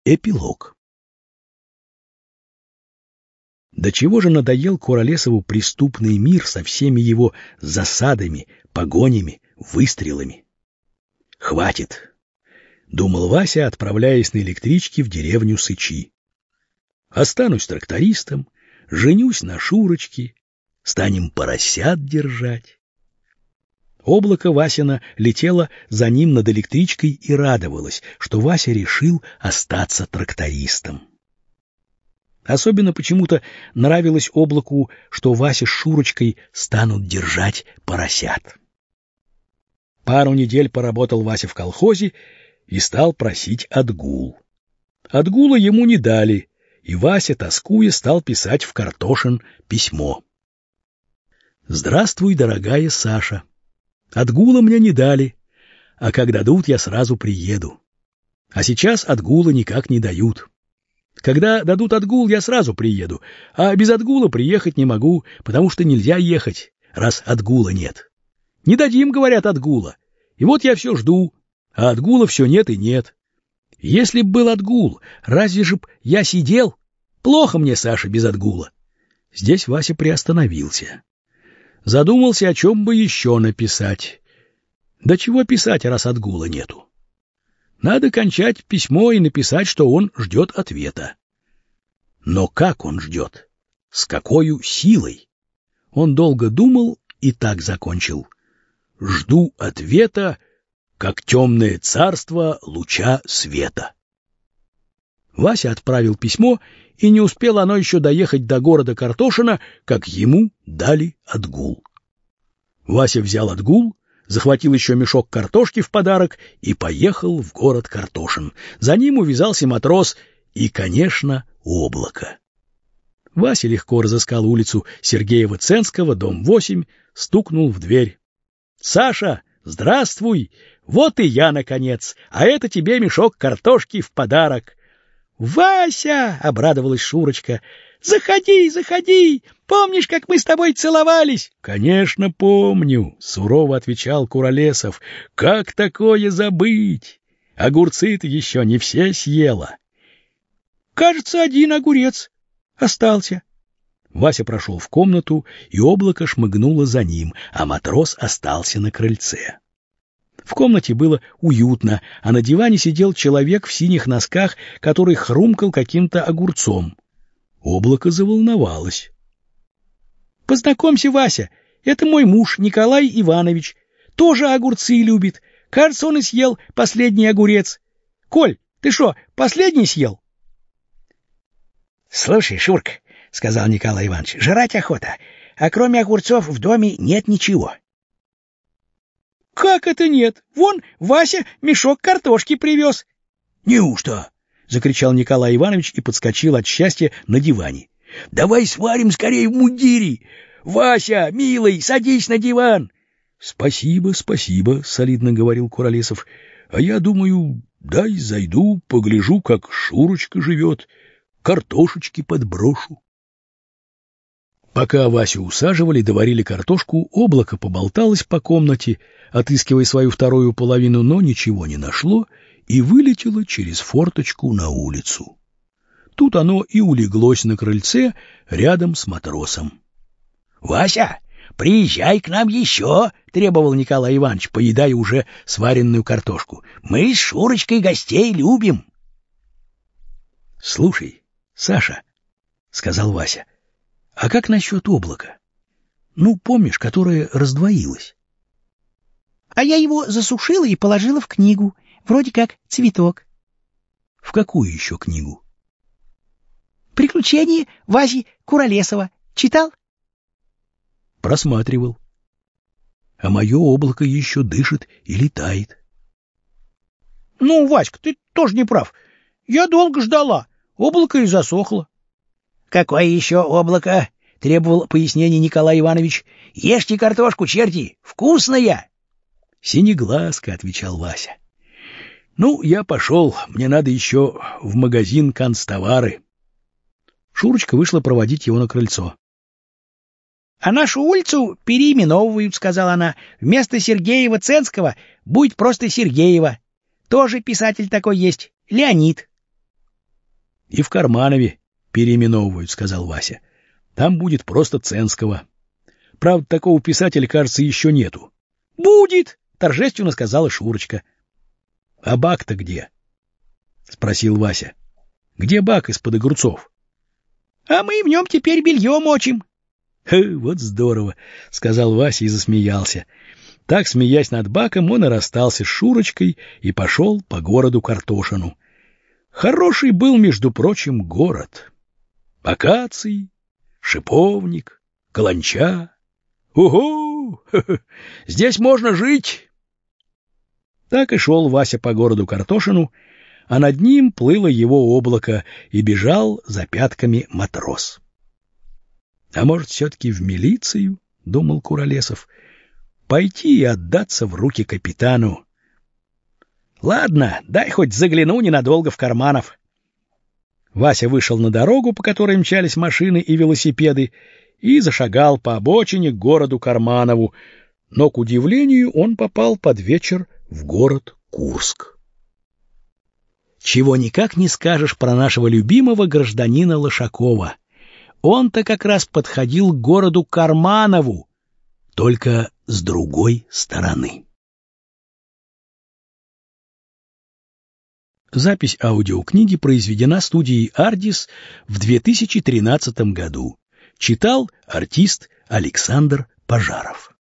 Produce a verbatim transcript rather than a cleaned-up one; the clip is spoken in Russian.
Эпилог. До чего же надоел Куролесову преступный мир со всеми его засадами, погонями, выстрелами. «Хватит», — думал Вася, отправляясь на электричке в деревню Сычи. «Останусь трактористом, женюсь на Шурочке, станем поросят держать». Облако Васина летело за ним над электричкой и радовалось, что Вася решил остаться трактористом. Особенно почему-то нравилось облаку, что Вася с Шурочкой станут держать поросят. Пару недель поработал Вася в колхозе и стал просить отгул. Отгула ему не дали, и Вася, тоскуя, стал писать в Картошин письмо. «Здравствуй, дорогая Саша. Отгула мне не дали, а как дадут, я сразу приеду. А сейчас отгула никак не дают. Когда дадут отгул, я сразу приеду, а без отгула приехать не могу, потому что нельзя ехать, раз отгула нет. Не дадим, говорят, отгула. И вот я все жду, а отгула все нет и нет. Если б был отгул, разве же б я сидел? Плохо мне, Саша, без отгула». Здесь Вася приостановился. Задумался, о чем бы еще написать. Да чего писать, раз отгула нету? Надо кончать письмо и написать, что он ждет ответа. Но как он ждет? С какой силой? Он долго думал и так закончил. «Жду ответа, как темное царство луча света». Вася отправил письмо, и не успело оно еще доехать до города Картошина, как ему дали отгул. Вася взял отгул, захватил еще мешок картошки в подарок и поехал в город Картошин. За ним увязался матрос и, конечно, облако. Вася легко разыскал улицу Сергеева-Ценского, дом восемь, стукнул в дверь. «Саша, здравствуй! Вот и я, наконец, а это тебе мешок картошки в подарок». «Вася!» — обрадовалась Шурочка. «Заходи, заходи! Помнишь, как мы с тобой целовались?» «Конечно, помню», — сурово отвечал Куролесов. «Как такое забыть? Огурцы-то еще не все съела». «Кажется, один огурец остался». Вася прошел в комнату, и облако шмыгнуло за ним, а матрос остался на крыльце. В комнате было уютно, а на диване сидел человек в синих носках, который хрумкал каким-то огурцом. Облако заволновалось. «Познакомься, Вася, это мой муж Николай Иванович. Тоже огурцы любит. Кажется, он и съел последний огурец. Коль, ты что, последний съел?» «Слушай, Шурка, — сказал Николай Иванович, — жрать охота, а кроме огурцов в доме нет ничего». «Как это нет? Вон Вася мешок картошки привез». «Неужто?» — закричал Николай Иванович и подскочил от счастья на диване. «Давай сварим скорее в мундире! Вася, милый, садись на диван!» «Спасибо, спасибо», — солидно говорил Куролесов. «А я думаю, дай зайду, погляжу, как Шурочка живет, картошечки подброшу». Пока Васю усаживали, доварили картошку, облако поболталось по комнате, отыскивая свою вторую половину, но ничего не нашло и вылетело через форточку на улицу. Тут оно и улеглось на крыльце рядом с матросом. «Вася, приезжай к нам еще!» — требовал Николай Иванович, поедая уже сваренную картошку. «Мы с Шурочкой гостей любим». «Слушай, Саша, — сказал Вася, — а как насчет облака? Ну, помнишь, которое раздвоилось?» «А я его засушила и положила в книгу, вроде как цветок». «В какую еще книгу?» «Приключения Васи Куролесова. Читал?» «Просматривал. А мое облако еще дышит и летает». «Ну, Васька, ты тоже не прав. Я долго ждала. Облако и засохло». «Какое еще облако?» — требовал пояснений Николай Иванович. «Ешьте картошку, черти, вкусная!» «Синеглазка», — отвечал Вася. «Ну, я пошел, мне надо еще в магазин канцтовары». Шурочка вышла проводить его на крыльцо. «А нашу улицу переименовывают, — сказала она. — Вместо Сергеева-Ценского будет просто Сергеева. Тоже писатель такой есть, Леонид». И в Карманове переименовывают, сказал Вася. Там будет просто Ценского. Правда, такого писателя, кажется, еще нету. Будет, торжественно сказала Шурочка. А бак-то где? Спросил Вася. Где бак из-под огурцов? А мы в нем теперь белье мочим. Вот здорово, сказал Вася и засмеялся. Так, смеясь над баком, он и расстался с Шурочкой и пошел по городу Картошину. Хороший был, между прочим, город. Акации, шиповник, каланча. Ого! Здесь можно жить! Так и шел Вася по городу Картошину, а над ним плыло его облако, и бежал за пятками матрос. А может, все-таки в милицию, — думал Куролесов, — пойти и отдаться в руки капитану. Ладно, дай хоть загляну ненадолго в Карманов. Вася вышел на дорогу, по которой мчались машины и велосипеды, и зашагал по обочине к городу Карманову, но, к удивлению, он попал под вечер в город Курск. Чего никак не скажешь про нашего любимого гражданина Лошакова. Он-то как раз подходил к городу Карманову, только с другой стороны. Запись аудиокниги произведена студией «Ардис» в две тысячи тринадцатом году. Читал артист Александр Пожаров.